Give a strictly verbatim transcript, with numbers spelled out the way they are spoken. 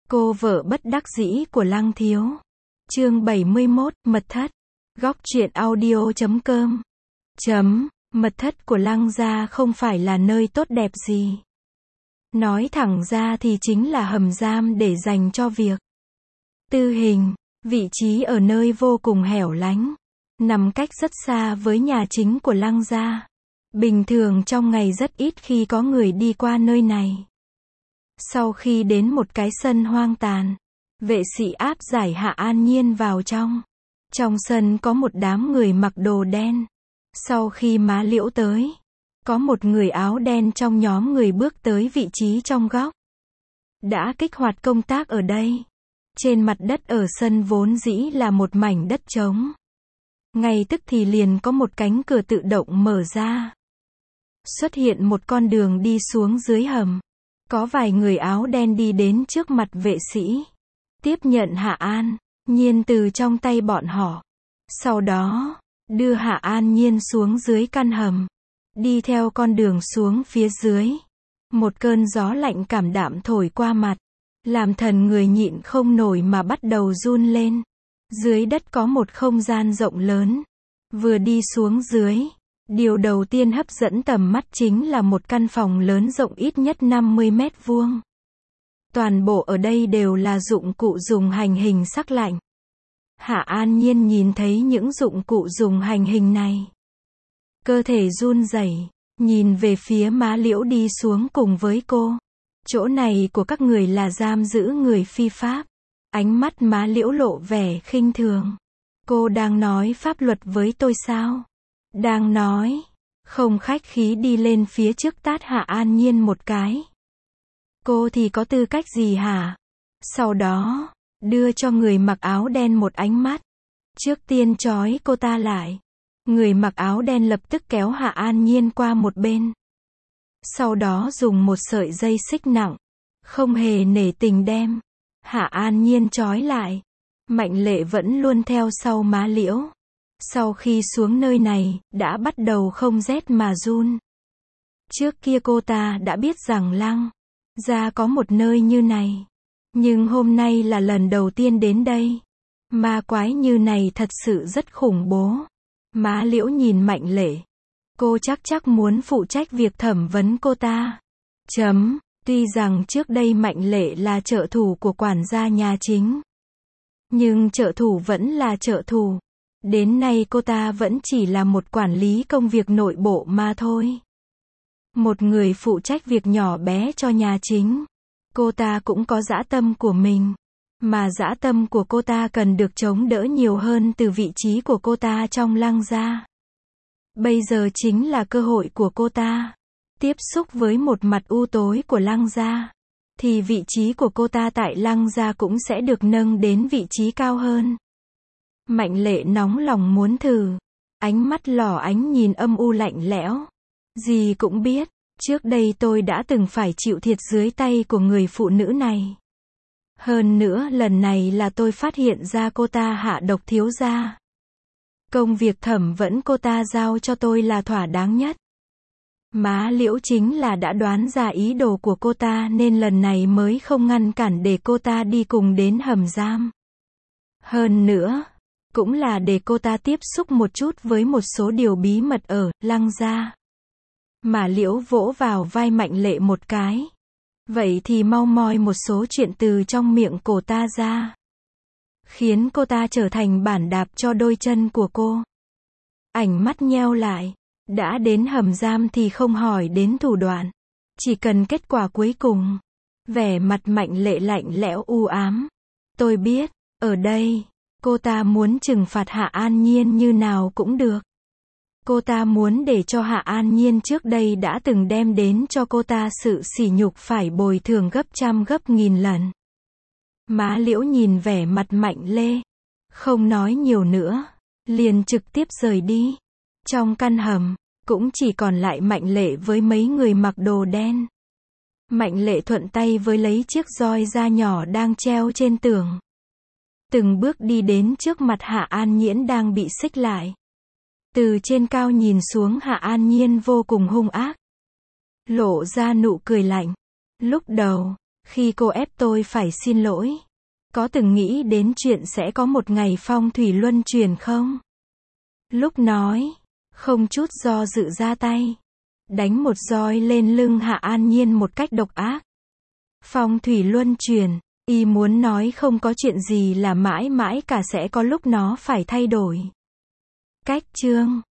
Cô vợ bất đắc dĩ của Lăng Thiếu. Chương bảy mươi mốt, mật thất. Góc truyện audio chấm com. Chấm, mật thất của Lăng gia không phải là nơi tốt đẹp gì. Nói thẳng ra thì chính là hầm giam để dành cho việc tư hình, vị trí ở nơi vô cùng hẻo lánh, nằm cách rất xa với nhà chính của Lăng gia. Bình thường trong ngày rất ít khi có người đi qua nơi này. Sau khi đến một cái sân hoang tàn, vệ sĩ áp giải Hạ An Nhiên vào trong. Trong sân có một đám người mặc đồ đen. Sau khi Má Liễu tới, có một người áo đen trong nhóm người bước tới vị trí trong góc. Đã kích hoạt công tác ở đây. Trên mặt đất ở sân vốn dĩ là một mảnh đất trống. Ngay tức thì liền có một cánh cửa tự động mở ra. Xuất hiện một con đường đi xuống dưới hầm. Có vài người áo đen đi đến trước mặt vệ sĩ. Tiếp nhận Hạ An Nhiên từ trong tay bọn họ. Sau đó, đưa Hạ An Nhiên xuống dưới căn hầm. Đi theo con đường xuống phía dưới. Một cơn gió lạnh cảm đạm thổi qua mặt. Làm thần người nhịn không nổi mà bắt đầu run lên. Dưới đất có một không gian rộng lớn. Vừa đi xuống dưới, điều đầu tiên hấp dẫn tầm mắt chính là một căn phòng lớn rộng ít nhất năm mươi mét vuông. Toàn bộ ở đây đều là dụng cụ dùng hành hình sắc lạnh. Hạ An Nhiên nhìn thấy những dụng cụ dùng hành hình này. Cơ thể run rẩy, nhìn về phía Má Liễu đi xuống cùng với cô. Chỗ này của các người là giam giữ người phi pháp. Ánh mắt Má Liễu lộ vẻ khinh thường. Cô đang nói pháp luật với tôi sao? Đang nói. Không khách khí đi lên phía trước tát Hạ An Nhiên một cái. Cô thì có tư cách gì hả? Sau đó, đưa cho người mặc áo đen một ánh mắt. Trước tiên trói cô ta lại. Người mặc áo đen lập tức kéo Hạ An Nhiên qua một bên. Sau đó dùng một sợi dây xích nặng, không hề nể tình đem Hạ An Nhiên trói lại. Mạnh Lệ vẫn luôn theo sau Má Liễu. Sau khi xuống nơi này, đã bắt đầu không rét mà run. Trước kia cô ta đã biết rằng Lăng gia có một nơi như này. Nhưng hôm nay là lần đầu tiên đến đây. Ma quái như này thật sự rất khủng bố. Má Liễu nhìn Mạnh Lệ. Cô chắc chắc muốn phụ trách việc thẩm vấn cô ta. Chấm, tuy rằng trước đây Mạnh Lệ là trợ thủ của quản gia nhà chính. Nhưng trợ thủ vẫn là trợ thủ. Đến nay cô ta vẫn chỉ là một quản lý công việc nội bộ mà thôi. Một người phụ trách việc nhỏ bé cho nhà chính. Cô ta cũng có dã tâm của mình. Mà dã tâm của cô ta cần được chống đỡ nhiều hơn từ vị trí của cô ta trong Lăng gia. Bây giờ chính là cơ hội của cô ta. Tiếp xúc với một mặt u tối của Lăng gia. Thì vị trí của cô ta tại Lăng gia cũng sẽ được nâng đến vị trí cao hơn. Mạnh Lệ nóng lòng muốn thử. Ánh mắt lỏ ánh nhìn âm u lạnh lẽo. Gì cũng biết, trước đây tôi đã từng phải chịu thiệt dưới tay của người phụ nữ này. Hơn nữa lần này là tôi phát hiện ra cô ta hạ độc thiếu gia. Công việc thẩm vấn cô ta giao cho tôi là thỏa đáng nhất. Má Liễu chính là đã đoán ra ý đồ của cô ta nên lần này mới không ngăn cản để cô ta đi cùng đến hầm giam. Hơn nữa, cũng là để cô ta tiếp xúc một chút với một số điều bí mật ở Lăng gia. Má Liễu vỗ vào vai Mạnh Lệ một cái. Vậy thì mau moi một số chuyện từ trong miệng cô ta ra. Khiến cô ta trở thành bản đạp cho đôi chân của cô. Ánh mắt nheo lại. Đã đến hầm giam thì không hỏi đến thủ đoạn. Chỉ cần kết quả cuối cùng. Vẻ mặt Mạnh Lệ lạnh lẽo u ám. Tôi biết, ở đây, cô ta muốn trừng phạt Hạ An Nhiên như nào cũng được. Cô ta muốn để cho Hạ An Nhiên trước đây đã từng đem đến cho cô ta sự sỉ nhục phải bồi thường gấp trăm gấp nghìn lần. Má Liễu nhìn vẻ mặt Mạnh Lê. Không nói nhiều nữa. Liền trực tiếp rời đi. Trong căn hầm, cũng chỉ còn lại Mạnh Lệ với mấy người mặc đồ đen. Mạnh Lệ thuận tay với lấy chiếc roi da nhỏ đang treo trên tường. Từng bước đi đến trước mặt Hạ An Nhiên đang bị xích lại. Từ trên cao nhìn xuống Hạ An Nhiên vô cùng hung ác. Lộ ra nụ cười lạnh. Lúc đầu, Khi cô ép tôi phải xin lỗi, có từng nghĩ đến chuyện sẽ có một ngày phong thủy luân chuyển không? Lúc nói, không chút do dự ra tay, đánh một roi lên lưng Hạ An Nhiên một cách độc ác. Phong thủy luân chuyển, y muốn nói không có chuyện gì là mãi mãi cả, sẽ có lúc nó phải thay đổi. Cách chương